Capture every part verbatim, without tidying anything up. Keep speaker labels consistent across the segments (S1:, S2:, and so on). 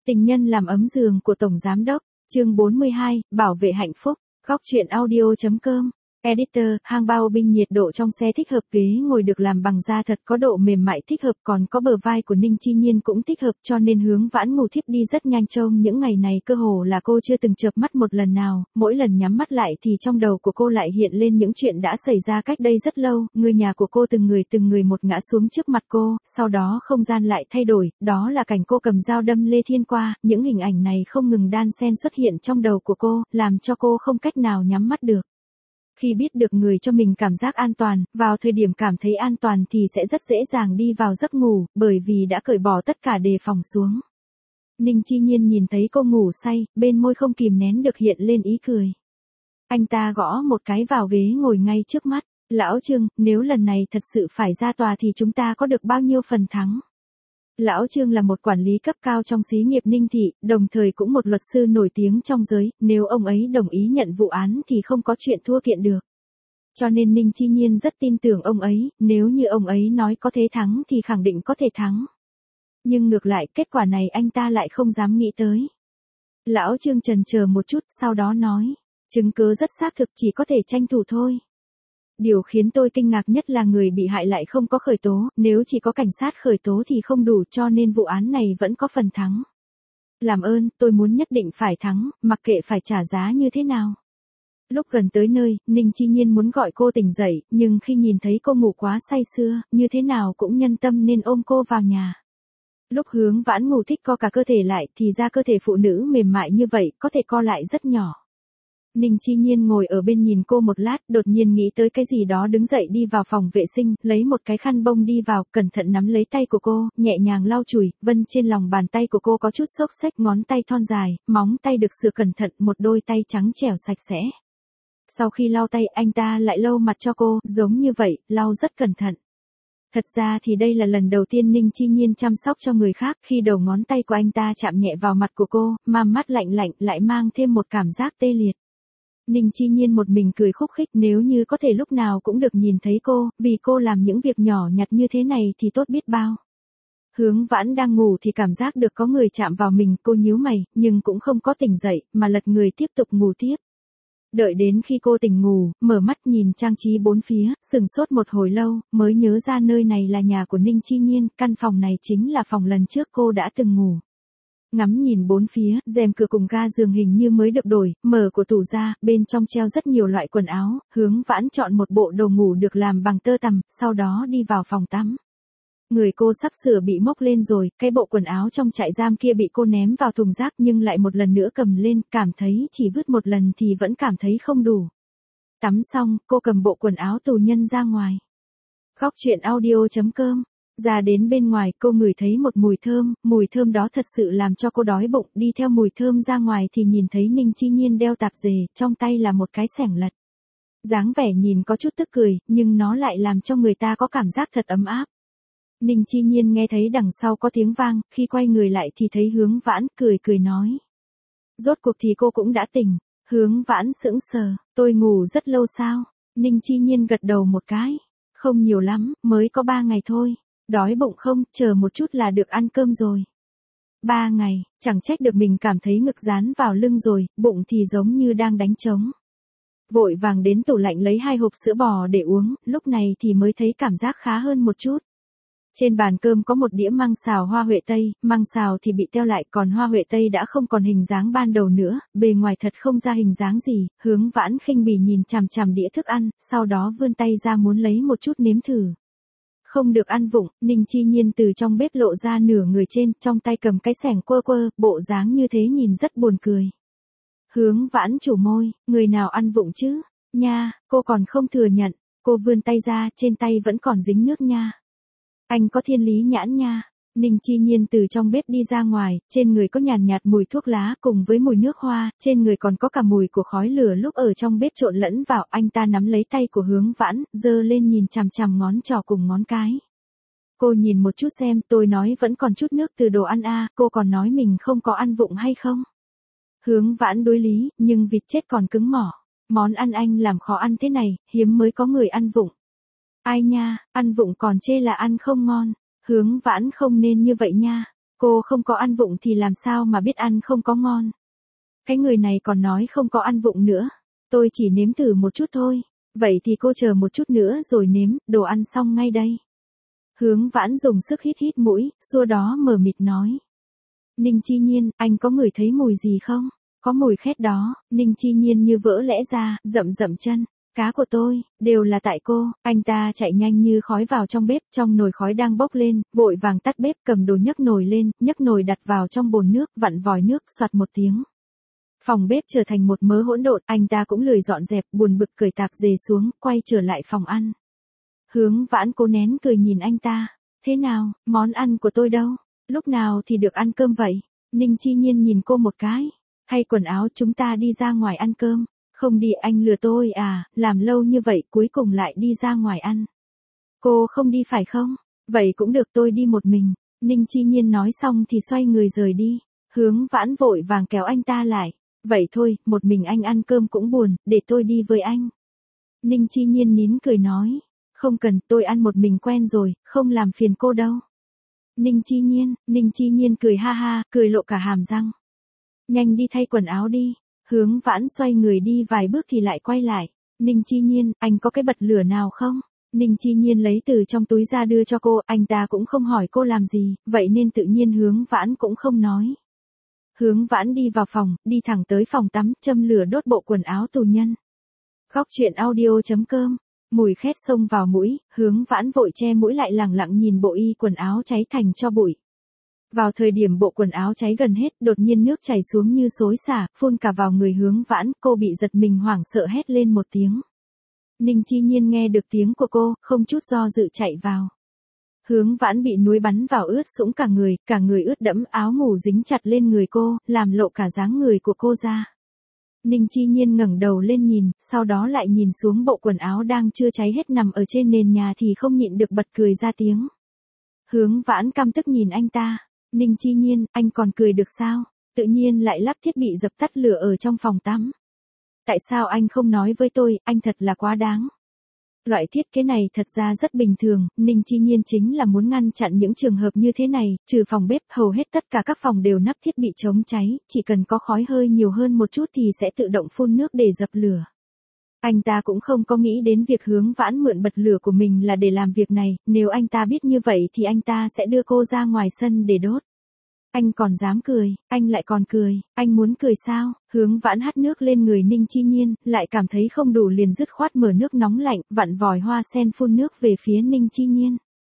S1: Tình nhân làm ấm giường của Tổng Giám Đốc, chương bốn mươi hai, bảo vệ hạnh phúc, góc truyện audio chấm com. Editor, hang bao binh nhiệt độ trong xe thích hợp, ghế ngồi được làm bằng da thật có độ mềm mại thích hợp, còn có bờ vai của Ninh Chi Nhiên cũng thích hợp, cho nên Hướng Vãn ngủ thiếp đi rất nhanh. Trông những ngày này cơ hồ là cô chưa từng chợp mắt một lần nào, mỗi lần nhắm mắt lại thì trong đầu của cô lại hiện lên những chuyện đã xảy ra cách đây rất lâu, người nhà của cô từng người từng người một ngã xuống trước mặt cô, sau đó không gian lại thay đổi, đó là cảnh cô cầm dao đâm Lê Thiên qua, những hình ảnh này không ngừng đan xen xuất hiện trong đầu của cô, làm cho cô không cách nào nhắm mắt được. Khi biết được người cho mình cảm giác an toàn, vào thời điểm cảm thấy an toàn thì sẽ rất dễ dàng đi vào giấc ngủ, bởi vì đã cởi bỏ tất cả đề phòng xuống. Ninh Chi Nhiên nhìn thấy cô ngủ say, bên môi không kìm nén được hiện lên ý cười. Anh ta gõ một cái vào ghế ngồi ngay trước mắt. Lão Trương, nếu lần này thật sự phải ra tòa thì chúng ta có được bao nhiêu phần thắng? Lão Trương là một quản lý cấp cao trong xí nghiệp Ninh Thị, đồng thời cũng một luật sư nổi tiếng trong giới, nếu ông ấy đồng ý nhận vụ án thì không có chuyện thua kiện được. Cho nên Ninh Chi Nhiên rất tin tưởng ông ấy, nếu như ông ấy nói có thể thắng thì khẳng định có thể thắng. Nhưng ngược lại, kết quả này anh ta lại không dám nghĩ tới. Lão Trương chần chờ một chút, sau đó nói, chứng cứ rất xác thực, chỉ có thể tranh thủ thôi. Điều khiến tôi kinh ngạc nhất là người bị hại lại không có khởi tố, nếu chỉ có cảnh sát khởi tố thì không đủ, cho nên vụ án này vẫn có phần thắng. Làm ơn, tôi muốn nhất định phải thắng, mặc kệ phải trả giá như thế nào. Lúc gần tới nơi, Ninh Chi Nhiên muốn gọi cô tỉnh dậy, nhưng khi nhìn thấy cô ngủ quá say sưa, như thế nào cũng nhân tâm nên ôm cô vào nhà. Lúc Hướng Vãn ngủ thích co cả cơ thể lại thì ra cơ thể phụ nữ mềm mại như vậy có thể co lại rất nhỏ. Ninh Chi Nhiên ngồi ở bên nhìn cô một lát, đột nhiên nghĩ tới cái gì đó đứng dậy đi vào phòng vệ sinh, lấy một cái khăn bông đi vào, cẩn thận nắm lấy tay của cô, nhẹ nhàng lau chùi, vân trên lòng bàn tay của cô có chút xốc xếch, ngón tay thon dài, móng tay được sửa cẩn thận, một đôi tay trắng trẻo sạch sẽ. Sau khi lau tay, anh ta lại lau mặt cho cô, giống như vậy, lau rất cẩn thận. Thật ra thì đây là lần đầu tiên Ninh Chi Nhiên chăm sóc cho người khác, khi đầu ngón tay của anh ta chạm nhẹ vào mặt của cô, mà mắt lạnh lạnh lại mang thêm một cảm giác tê liệt. Ninh Chi Nhiên một mình cười khúc khích, nếu như có thể lúc nào cũng được nhìn thấy cô, vì cô làm những việc nhỏ nhặt như thế này thì tốt biết bao. Hướng Vãn đang ngủ thì cảm giác được có người chạm vào mình, cô nhíu mày, nhưng cũng không có tỉnh dậy, mà lật người tiếp tục ngủ tiếp. Đợi đến khi cô tỉnh ngủ, mở mắt nhìn trang trí bốn phía, sừng sốt một hồi lâu, mới nhớ ra nơi này là nhà của Ninh Chi Nhiên, căn phòng này chính là phòng lần trước cô đã từng ngủ. Ngắm nhìn bốn phía, rèm cửa cùng ga giường hình như mới được đổi, mở của tủ ra, bên trong treo rất nhiều loại quần áo, Hướng Vãn chọn một bộ đồ ngủ được làm bằng tơ tằm, sau đó đi vào phòng tắm. Người cô sắp sửa bị mốc lên rồi, cái bộ quần áo trong trại giam kia bị cô ném vào thùng rác nhưng lại một lần nữa cầm lên, cảm thấy chỉ vứt một lần thì vẫn cảm thấy không đủ. Tắm xong, cô cầm bộ quần áo tù nhân ra ngoài. Góc truyện audio chấm com. Ra đến bên ngoài, cô ngửi thấy một mùi thơm, mùi thơm đó thật sự làm cho cô đói bụng, đi theo mùi thơm ra ngoài thì nhìn thấy Ninh Chi Nhiên đeo tạp dề, trong tay là một cái xẻng lật. Dáng vẻ nhìn có chút tức cười, nhưng nó lại làm cho người ta có cảm giác thật ấm áp. Ninh Chi Nhiên nghe thấy đằng sau có tiếng vang, khi quay người lại thì thấy Hướng Vãn, cười cười nói. Rốt cuộc thì cô cũng đã tỉnh. Hướng Vãn sững sờ, tôi ngủ rất lâu sao? Ninh Chi Nhiên gật đầu một cái. Không nhiều lắm, mới có ba ngày thôi. Đói bụng không, chờ một chút là được ăn cơm rồi. Ba ngày, chẳng trách được mình cảm thấy ngực dán vào lưng rồi, bụng thì giống như đang đánh trống. Vội vàng đến tủ lạnh lấy hai hộp sữa bò để uống, lúc này thì mới thấy cảm giác khá hơn một chút. Trên bàn cơm có một đĩa măng xào hoa huệ tây, măng xào thì bị teo lại, còn hoa huệ tây đã không còn hình dáng ban đầu nữa, bề ngoài thật không ra hình dáng gì. Hướng Vãn khinh bỉ nhìn chằm chằm đĩa thức ăn, sau đó vươn tay ra muốn lấy một chút nếm thử. Không được ăn vụng, Ninh Chi Nhiên từ trong bếp lộ ra nửa người trên, trong tay cầm cái xẻng quơ quơ, bộ dáng như thế nhìn rất buồn cười. Hướng Vãn chủ môi, người nào ăn vụng chứ? Nha, cô còn không thừa nhận, cô vươn tay ra, trên tay vẫn còn dính nước nha. Anh có thiên lý nhãn nha. Ninh Chi Nhiên từ trong bếp đi ra ngoài, trên người có nhàn nhạt mùi thuốc lá cùng với mùi nước hoa, trên người còn có cả mùi của khói lửa lúc ở trong bếp trộn lẫn vào. Anh ta nắm lấy tay của Hướng Vãn, giơ lên nhìn chằm chằm ngón trỏ cùng ngón cái. Cô nhìn một chút xem, tôi nói vẫn còn chút nước từ đồ ăn à, cô còn nói mình không có ăn vụng hay không? Hướng Vãn đối lý, nhưng vịt chết còn cứng mỏ. Món ăn anh làm khó ăn thế này, hiếm mới có người ăn vụng. Ai nha, ăn vụng còn chê là ăn không ngon. Hướng Vãn không nên như vậy nha. Cô không có ăn vụng thì làm sao mà biết ăn không có ngon. Cái người này còn nói không có ăn vụng nữa. Tôi chỉ nếm thử một chút thôi. Vậy thì cô chờ một chút nữa rồi nếm, đồ ăn xong ngay đây. Hướng Vãn dùng sức hít hít mũi, xua đó mờ mịt nói. Ninh Chi Nhiên, anh có ngửi thấy mùi gì không? Có mùi khét đó. Ninh Chi Nhiên như vỡ lẽ ra, dậm dậm chân. Cá của tôi, đều là tại cô. Anh ta chạy nhanh như khói vào trong bếp, trong nồi khói đang bốc lên, vội vàng tắt bếp, cầm đồ nhấc nồi lên, nhấc nồi đặt vào trong bồn nước, vặn vòi nước, xoạt một tiếng. Phòng bếp trở thành một mớ hỗn độn, anh ta cũng lười dọn dẹp, buồn bực cởi tạp dề xuống, quay trở lại phòng ăn. Hướng Vãn cố nén cười nhìn anh ta. Thế nào, món ăn của tôi đâu? Lúc nào thì được ăn cơm vậy? Ninh Chi Nhiên nhìn cô một cái. Thay quần áo chúng ta đi ra ngoài ăn cơm. Không đi, anh lừa tôi à, làm lâu như vậy cuối cùng lại đi ra ngoài ăn. Cô không đi phải không? Vậy cũng được, tôi đi một mình. Ninh Chi Nhiên nói xong thì xoay người rời đi. Hướng Vãn vội vàng kéo anh ta lại. Vậy thôi, một mình anh ăn cơm cũng buồn, để tôi đi với anh. Ninh Chi Nhiên nín cười nói. Không cần, tôi ăn một mình quen rồi, không làm phiền cô đâu. Ninh Chi Nhiên, Ninh Chi Nhiên cười ha ha, cười lộ cả hàm răng. Nhanh đi thay quần áo đi. Hướng Vãn xoay người đi vài bước thì lại quay lại. Ninh Chi Nhiên, anh có cái bật lửa nào không? Ninh Chi Nhiên lấy từ trong túi ra đưa cho cô, anh ta cũng không hỏi cô làm gì, vậy nên tự nhiên Hướng Vãn cũng không nói. Hướng Vãn đi vào phòng, đi thẳng tới phòng tắm, châm lửa đốt bộ quần áo tù nhân. Góc truyện audio chấm com. Mùi khét xông vào mũi, Hướng Vãn vội che mũi lại lẳng lặng nhìn bộ y quần áo cháy thành tro bụi. Vào thời điểm bộ quần áo cháy gần hết, đột nhiên nước chảy xuống như xối xả, phun cả vào người Hướng Vãn, cô bị giật mình hoảng sợ hét lên một tiếng. Ninh Chi Nhiên nghe được tiếng của cô, không chút do dự chạy vào. Hướng Vãn bị núi bắn vào ướt sũng cả người, cả người ướt đẫm, áo ngủ dính chặt lên người cô, làm lộ cả dáng người của cô ra. Ninh Chi Nhiên ngẩng đầu lên nhìn, sau đó lại nhìn xuống bộ quần áo đang chưa cháy hết nằm ở trên nền nhà thì không nhịn được bật cười ra tiếng. Hướng Vãn căm tức nhìn anh ta. Ninh Chi Nhiên, anh còn cười được sao? Tự nhiên lại lắp thiết bị dập tắt lửa ở trong phòng tắm. Tại sao anh không nói với tôi, anh thật là quá đáng. Loại thiết kế này thật ra rất bình thường, Ninh Chi Nhiên chính là muốn ngăn chặn những trường hợp như thế này, trừ phòng bếp, hầu hết tất cả các phòng đều nắp thiết bị chống cháy, chỉ cần có khói hơi nhiều hơn một chút thì sẽ tự động phun nước để dập lửa. Anh ta cũng không có nghĩ đến việc Hướng Vãn mượn bật lửa của mình là để làm việc này, nếu anh ta biết như vậy thì anh ta sẽ đưa cô ra ngoài sân để đốt. Anh còn dám cười, anh lại còn cười, anh muốn cười sao? Hướng Vãn hắt nước lên người Ninh Chi Nhiên, lại cảm thấy không đủ liền dứt khoát mở nước nóng lạnh, vặn vòi hoa sen phun nước về phía Ninh Chi Nhiên.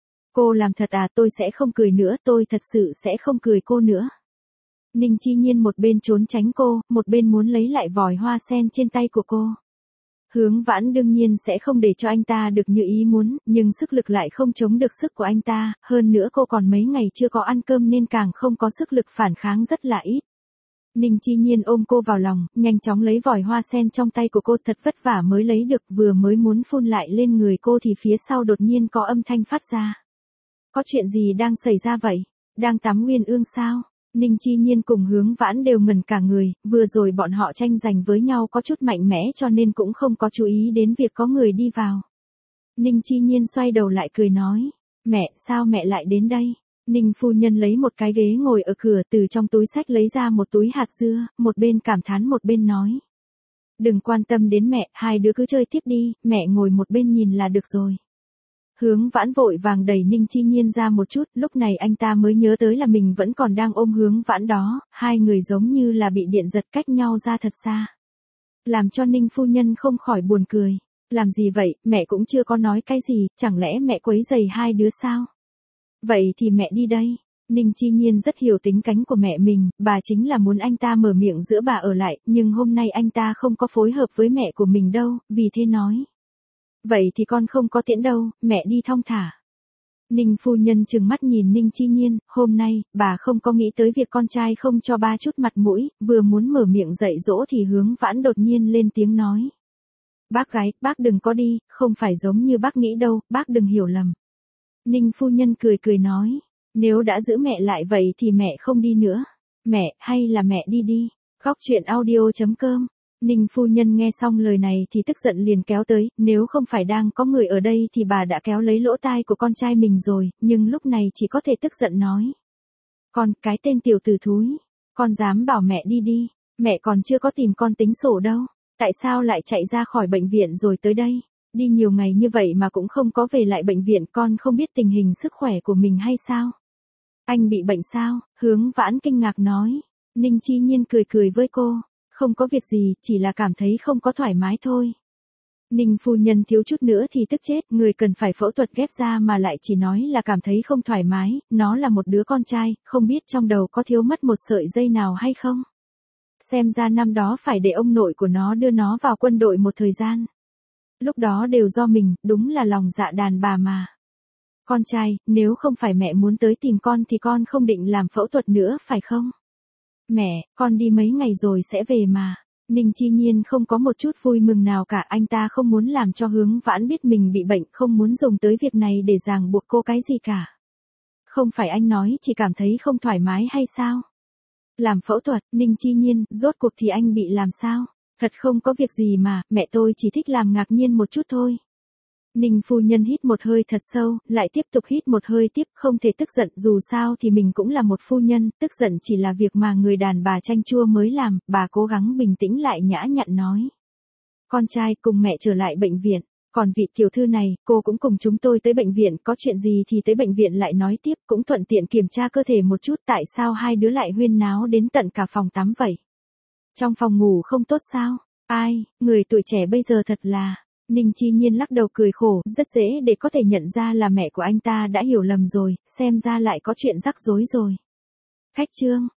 S1: Cô làm thật à, tôi sẽ không cười nữa, tôi thật sự sẽ không cười cô nữa. Ninh Chi Nhiên một bên trốn tránh cô, một bên muốn lấy lại vòi hoa sen trên tay của cô. Hướng Vãn đương nhiên sẽ không để cho anh ta được như ý muốn, nhưng sức lực lại không chống được sức của anh ta, hơn nữa cô còn mấy ngày chưa có ăn cơm nên càng không có sức lực phản kháng rất là ít. Ninh Chi Nhiên ôm cô vào lòng, nhanh chóng lấy vòi hoa sen trong tay của cô, thật vất vả mới lấy được, vừa mới muốn phun lại lên người cô thì phía sau đột nhiên có âm thanh phát ra. Có chuyện gì đang xảy ra vậy? Đang tắm uyên ương sao? Ninh Chi Nhiên cùng Hướng Vãn đều ngẩn cả người, vừa rồi bọn họ tranh giành với nhau có chút mạnh mẽ cho nên cũng không có chú ý đến việc có người đi vào. Ninh Chi Nhiên xoay đầu lại cười nói, mẹ, sao mẹ lại đến đây? Ninh phu nhân lấy một cái ghế ngồi ở cửa, từ trong túi xách lấy ra một túi hạt dưa, một bên cảm thán một bên nói. Đừng quan tâm đến mẹ, hai đứa cứ chơi tiếp đi, mẹ ngồi một bên nhìn là được rồi. Hướng Vãn vội vàng đẩy Ninh Chi Nhiên ra một chút, lúc này anh ta mới nhớ tới là mình vẫn còn đang ôm Hướng Vãn đó, hai người giống như là bị điện giật cách nhau ra thật xa. Làm cho Ninh phu nhân không khỏi buồn cười. Làm gì vậy, mẹ cũng chưa có nói cái gì, chẳng lẽ mẹ quấy rầy hai đứa sao? Vậy thì mẹ đi đây. Ninh Chi Nhiên rất hiểu tính cánh của mẹ mình, bà chính là muốn anh ta mở miệng giữa bà ở lại, nhưng hôm nay anh ta không có phối hợp với mẹ của mình đâu, vì thế nói. Vậy thì con không có tiễn đâu, mẹ đi thong thả. Ninh phu nhân trừng mắt nhìn Ninh Chi Nhiên, hôm nay, bà không có nghĩ tới việc con trai không cho ba chút mặt mũi, vừa muốn mở miệng dạy dỗ thì Hướng Vãn đột nhiên lên tiếng nói. Bác gái, bác đừng có đi, không phải giống như bác nghĩ đâu, bác đừng hiểu lầm. Ninh phu nhân cười cười nói, nếu đã giữ mẹ lại vậy thì mẹ không đi nữa. Mẹ, hay là mẹ đi đi. Góc truyện audio chấm com. Ninh phu nhân nghe xong lời này thì tức giận liền kéo tới, nếu không phải đang có người ở đây thì bà đã kéo lấy lỗ tai của con trai mình rồi, nhưng lúc này chỉ có thể tức giận nói. Con, cái tên tiểu tử thúi. Con dám bảo mẹ đi đi. Mẹ còn chưa có tìm con tính sổ đâu. Tại sao lại chạy ra khỏi bệnh viện rồi tới đây? Đi nhiều ngày như vậy mà cũng không có về lại bệnh viện, con không biết tình hình sức khỏe của mình hay sao? Anh bị bệnh sao? Hướng Vãn kinh ngạc nói. Ninh Chi Nhiên cười cười với cô. Không có việc gì, chỉ là cảm thấy không có thoải mái thôi. Ninh phu nhân thiếu chút nữa thì tức chết, người cần phải phẫu thuật ghép da mà lại chỉ nói là cảm thấy không thoải mái, nó là một đứa con trai, không biết trong đầu có thiếu mất một sợi dây nào hay không? Xem ra năm đó phải để ông nội của nó đưa nó vào quân đội một thời gian. Lúc đó đều do mình, đúng là lòng dạ đàn bà mà. Con trai, nếu không phải mẹ muốn tới tìm con thì con không định làm phẫu thuật nữa phải không? Mẹ, con đi mấy ngày rồi sẽ về mà. Ninh Chi Nhiên không có một chút vui mừng nào cả, anh ta không muốn làm cho Hướng Vãn biết mình bị bệnh, không muốn dùng tới việc này để ràng buộc cô cái gì cả. Không phải anh nói chỉ cảm thấy không thoải mái hay sao? Làm phẫu thuật, Ninh Chi Nhiên, rốt cuộc thì anh bị làm sao? Thật không có việc gì mà, mẹ tôi chỉ thích làm ngạc nhiên một chút thôi. Ninh phu nhân hít một hơi thật sâu, lại tiếp tục hít một hơi tiếp, không thể tức giận, dù sao thì mình cũng là một phu nhân, tức giận chỉ là việc mà người đàn bà chanh chua mới làm, bà cố gắng bình tĩnh lại nhã nhặn nói. Con trai, cùng mẹ trở lại bệnh viện, còn vị tiểu thư này, cô cũng cùng chúng tôi tới bệnh viện, có chuyện gì thì tới bệnh viện lại nói tiếp, cũng thuận tiện kiểm tra cơ thể một chút, tại sao hai đứa lại huyên náo đến tận cả phòng tắm vậy? Trong phòng ngủ không tốt sao? Ai, người tuổi trẻ bây giờ thật là... Ninh Chi Nhiên lắc đầu cười khổ, rất dễ để có thể nhận ra là mẹ của anh ta đã hiểu lầm rồi, xem ra lại có chuyện rắc rối rồi. Khách trương,